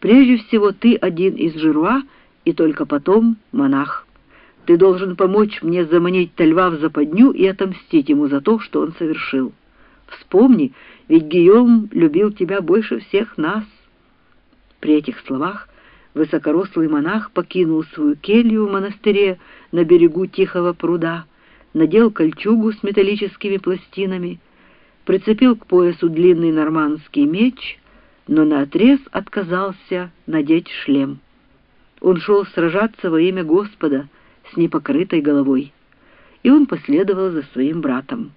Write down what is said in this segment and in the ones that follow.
Прежде всего ты один из Жируа, и только потом монах. Ты должен помочь мне заманить Тальва в западню и отомстить ему за то, что он совершил. Вспомни, ведь Гийом любил тебя больше всех нас». При этих словах высокорослый монах покинул свою келью в монастыре на берегу тихого пруда, надел кольчугу с металлическими пластинами, прицепил к поясу длинный нормандский меч, но наотрез отказался надеть шлем. Он шел сражаться во имя Господа с непокрытой головой, и он последовал за своим братом.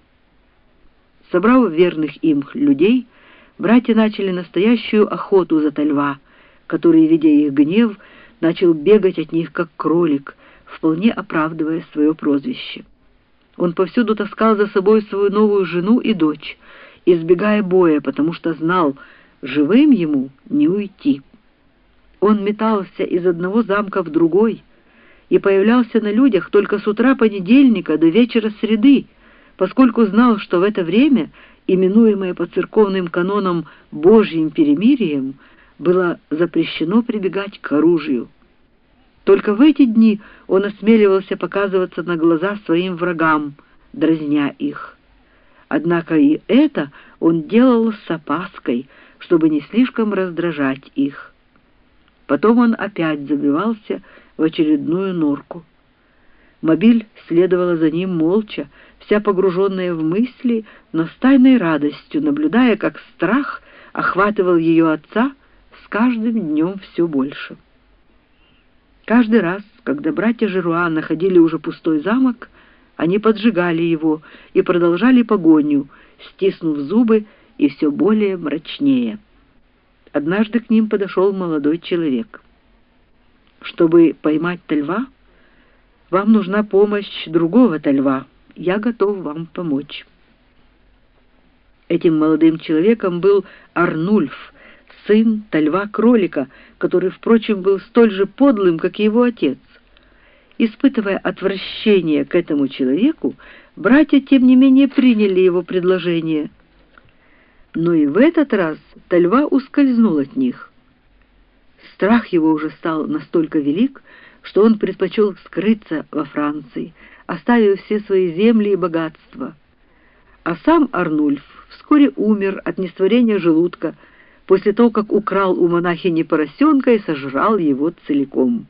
Собрав верных им людей, братья начали настоящую охоту за Тальва, который, видя их гнев, начал бегать от них как кролик, вполне оправдывая свое прозвище. Он повсюду таскал за собой свою новую жену и дочь, избегая боя, потому что знал, живым ему не уйти. Он метался из одного замка в другой и появлялся на людях только с утра понедельника до вечера среды, поскольку знал, что в это время, именуемое по церковным канонам Божьим перемирием, было запрещено прибегать к оружию. Только в эти дни он осмеливался показываться на глаза своим врагам, дразня их. Однако и это он делал с опаской, чтобы не слишком раздражать их. Потом он опять забивался в очередную норку. Мобиль следовала за ним молча, вся погруженная в мысли, но с тайной радостью, наблюдая, как страх охватывал ее отца с каждым днем все больше. Каждый раз, когда братья Жируа находили уже пустой замок, они поджигали его и продолжали погоню, стиснув зубы и все более мрачнее. Однажды к ним подошел молодой человек. «Чтобы поймать Тальва, вам нужна помощь другого Тальва. Я готов вам помочь». Этим молодым человеком был Арнульф, сын Тальва-кролика, который, впрочем, был столь же подлым, как и его отец. Испытывая отвращение к этому человеку, братья, тем не менее, приняли его предложение. Но и в этот раз Тальва ускользнул от них. Страх его уже стал настолько велик, что он предпочел скрыться во Франции, оставив все свои земли и богатства. А сам Арнульф вскоре умер от несварения желудка, после того, как украл у монахини поросенка и сожрал его целиком.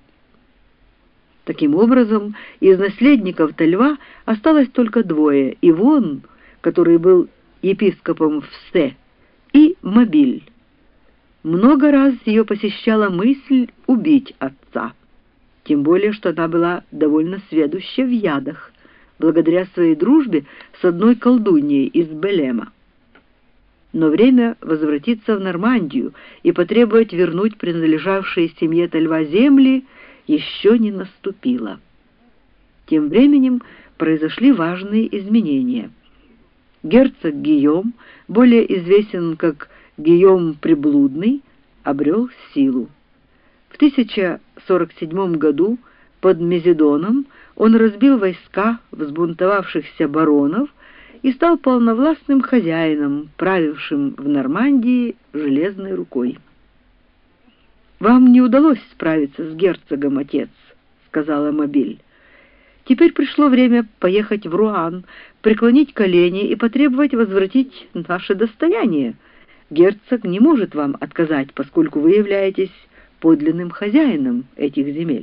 Таким образом, из наследников Тальва осталось только двое: Ивон, который был епископом в Се, и Мобиль. Много раз ее посещала мысль убить отца, тем более, что она была довольно сведуща в ядах, благодаря своей дружбе с одной колдуньей из Белема. Но время возвратиться в Нормандию и потребовать вернуть принадлежавшие семье Тальва земли еще не наступило. Тем временем произошли важные изменения. Герцог Гийом, более известен как Гийом Приблудный, обрел силу. В 1047 году под Мезидоном он разбил войска взбунтовавшихся баронов и стал полновластным хозяином, правившим в Нормандии железной рукой. «Вам не удалось справиться с герцогом, отец», — сказала Мобиль. «Теперь пришло время поехать в Руан, преклонить колени и потребовать возвратить наше достояние. Герцог не может вам отказать, поскольку вы являетесь подлинным хозяином этих земель».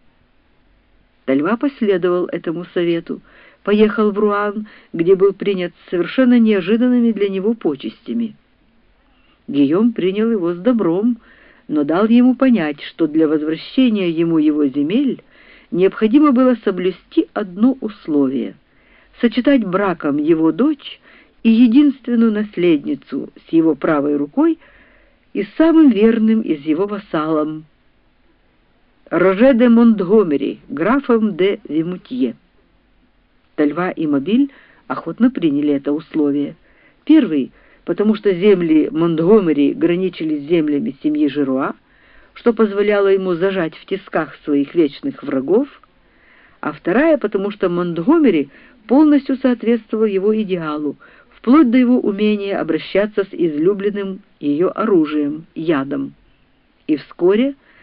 Тальва последовал этому совету, поехал в Руан, где был принят совершенно неожиданными для него почестями. Гийом принял его с добром, но дал ему понять, что для возвращения ему его земель необходимо было соблюсти одно условие — сочетать браком его дочь и единственную наследницу с его правой рукой и самым верным из его вассалов — Роже де Монтгомери, графом де Вимутье. Тальва и Мобиль охотно приняли это условие. Первый — потому что земли Монтгомери граничили с землями семьи Жируа, что позволяло ему зажать в тисках своих вечных врагов, а вторая — потому что Монтгомери полностью соответствовал его идеалу, вплоть до его умения обращаться с излюбленным ее оружием — ядом. и вскоре